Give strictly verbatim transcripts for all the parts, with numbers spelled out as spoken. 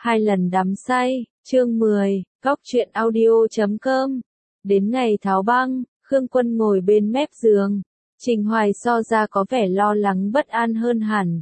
Hai lần đắm say, chương mười, góc truyện audio chấm com. Đến ngày tháo băng, Khương Quân ngồi bên mép giường. Trình Hoài so ra có vẻ lo lắng bất an hơn hẳn.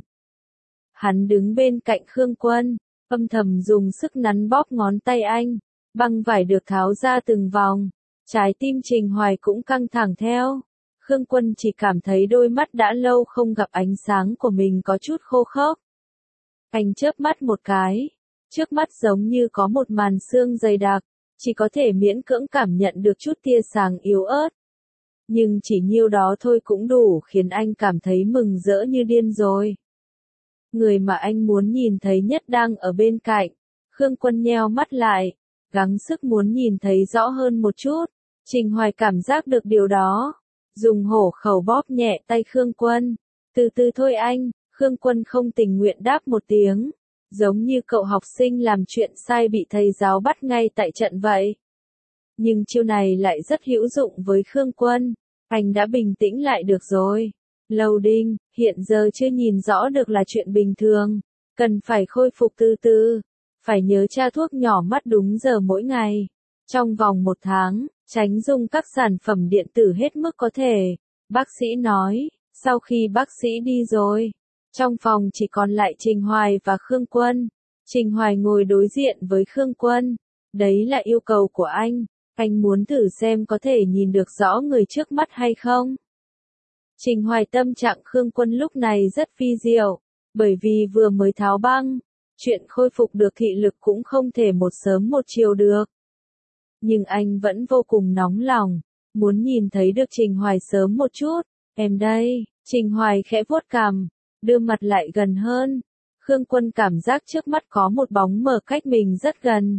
Hắn đứng bên cạnh Khương Quân, âm thầm dùng sức nắn bóp ngón tay anh. Băng vải được tháo ra từng vòng. Trái tim Trình Hoài cũng căng thẳng theo. Khương Quân chỉ cảm thấy đôi mắt đã lâu không gặp ánh sáng của mình có chút khô khốc. Anh chớp mắt một cái. Trước mắt giống như có một màn sương dày đặc, chỉ có thể miễn cưỡng cảm nhận được chút tia sáng yếu ớt. Nhưng chỉ nhiêu đó thôi cũng đủ khiến anh cảm thấy mừng rỡ như điên rồi. Người mà anh muốn nhìn thấy nhất đang ở bên cạnh. Khương Quân nheo mắt lại, gắng sức muốn nhìn thấy rõ hơn một chút. Trình Hoài cảm giác được điều đó. Dùng hổ khẩu bóp nhẹ tay Khương Quân. Từ từ thôi anh, Khương Quân không tình nguyện đáp một tiếng. Giống như cậu học sinh làm chuyện sai bị thầy giáo bắt ngay tại trận vậy. Nhưng chiêu này lại rất hữu dụng với Khương Quân. Anh đã bình tĩnh lại được rồi. Loading, hiện giờ chưa nhìn rõ được là chuyện bình thường. Cần phải khôi phục từ từ. Phải nhớ tra thuốc nhỏ mắt đúng giờ mỗi ngày. Trong vòng một tháng, tránh dùng các sản phẩm điện tử hết mức có thể. Bác sĩ nói, sau khi bác sĩ đi rồi. Trong phòng chỉ còn lại Trình Hoài và Khương Quân. Trình Hoài ngồi đối diện với Khương Quân. Đấy là yêu cầu của anh. Anh muốn thử xem có thể nhìn được rõ người trước mắt hay không. Trình Hoài tâm trạng Khương Quân lúc này rất phi diệu. Bởi vì vừa mới tháo băng. Chuyện khôi phục được thị lực cũng không thể một sớm một chiều được. Nhưng anh vẫn vô cùng nóng lòng. Muốn nhìn thấy được Trình Hoài sớm một chút. Em đây, Trình Hoài khẽ vuốt cằm. Đưa mặt lại gần hơn. Khương Quân cảm giác trước mắt có một bóng mờ cách mình rất gần.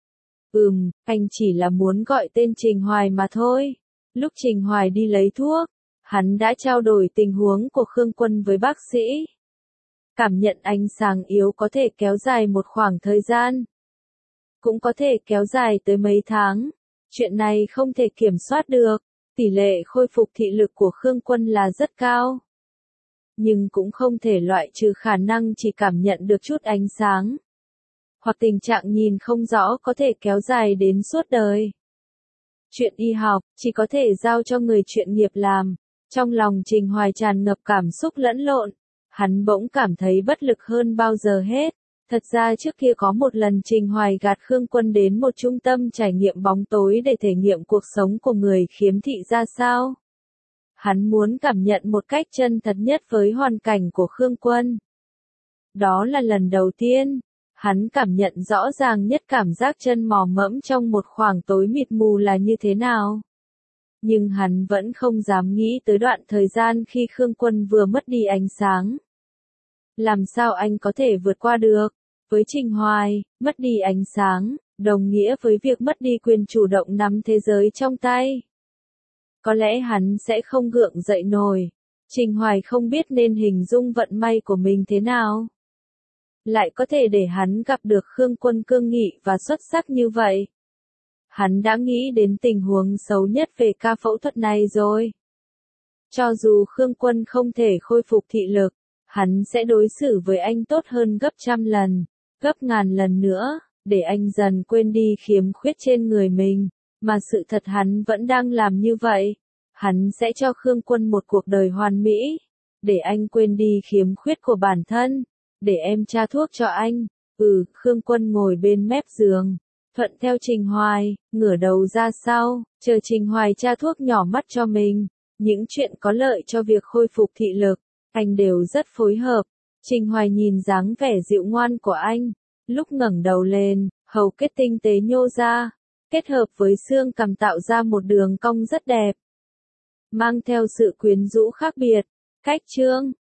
Ừm, anh chỉ là muốn gọi tên Trình Hoài mà thôi. Lúc Trình Hoài đi lấy thuốc, hắn đã trao đổi tình huống của Khương Quân với bác sĩ. Cảm nhận ánh sáng yếu có thể kéo dài một khoảng thời gian. Cũng có thể kéo dài tới mấy tháng. Chuyện này không thể kiểm soát được. Tỷ lệ khôi phục thị lực của Khương Quân là rất cao. Nhưng cũng không thể loại trừ khả năng chỉ cảm nhận được chút ánh sáng. Hoặc tình trạng nhìn không rõ có thể kéo dài đến suốt đời. Chuyện y học, chỉ có thể giao cho người chuyên nghiệp làm. Trong lòng Trình Hoài tràn ngập cảm xúc lẫn lộn. Hắn bỗng cảm thấy bất lực hơn bao giờ hết. Thật ra trước kia có một lần Trình Hoài gạt Khương Quân đến một trung tâm trải nghiệm bóng tối để thể nghiệm cuộc sống của người khiếm thị ra sao. Hắn muốn cảm nhận một cách chân thật nhất với hoàn cảnh của Khương Quân. Đó là lần đầu tiên, hắn cảm nhận rõ ràng nhất cảm giác chân mò mẫm trong một khoảng tối mịt mù là như thế nào. Nhưng hắn vẫn không dám nghĩ tới đoạn thời gian khi Khương Quân vừa mất đi ánh sáng. Làm sao anh có thể vượt qua được? Với Trình Hoài, mất đi ánh sáng, đồng nghĩa với việc mất đi quyền chủ động nắm thế giới trong tay. Có lẽ hắn sẽ không gượng dậy nổi. Trình Hoài không biết nên hình dung vận may của mình thế nào. Lại có thể để hắn gặp được Khương Quân cương nghị và xuất sắc như vậy. Hắn đã nghĩ đến tình huống xấu nhất về ca phẫu thuật này rồi. Cho dù Khương Quân không thể khôi phục thị lực, hắn sẽ đối xử với anh tốt hơn gấp trăm lần, gấp ngàn lần nữa, để anh dần quên đi khiếm khuyết trên người mình. Mà sự thật hắn vẫn đang làm như vậy. Hắn sẽ cho Khương Quân một cuộc đời hoàn mỹ. Để anh quên đi khiếm khuyết của bản thân. Để em tra thuốc cho anh. Ừ, Khương Quân ngồi bên mép giường. Thuận theo Trình Hoài, ngửa đầu ra sau. Chờ Trình Hoài tra thuốc nhỏ mắt cho mình. Những chuyện có lợi cho việc khôi phục thị lực. Anh đều rất phối hợp. Trình Hoài nhìn dáng vẻ dịu ngoan của anh. Lúc ngẩng đầu lên, hầu kết tinh tế nhô ra. Kết hợp với xương cằm tạo ra một đường cong rất đẹp. Mang theo sự quyến rũ khác biệt. Cách chương,